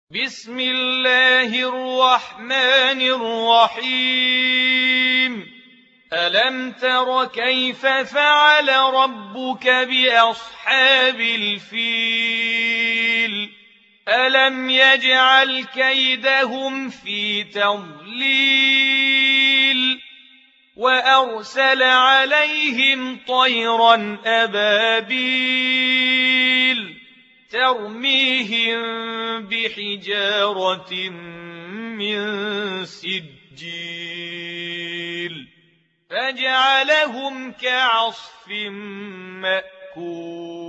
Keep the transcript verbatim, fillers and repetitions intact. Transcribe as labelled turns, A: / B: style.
A: بسم الله الرحمن الرحيم ألم تر كيف فعل ربك بأصحاب الفيل ألم يجعل كيدهم في تضليل وأرسل عليهم طيرا أبابيل ترميهم بحجارة من سجيل فجعلهم كعصف مأكول.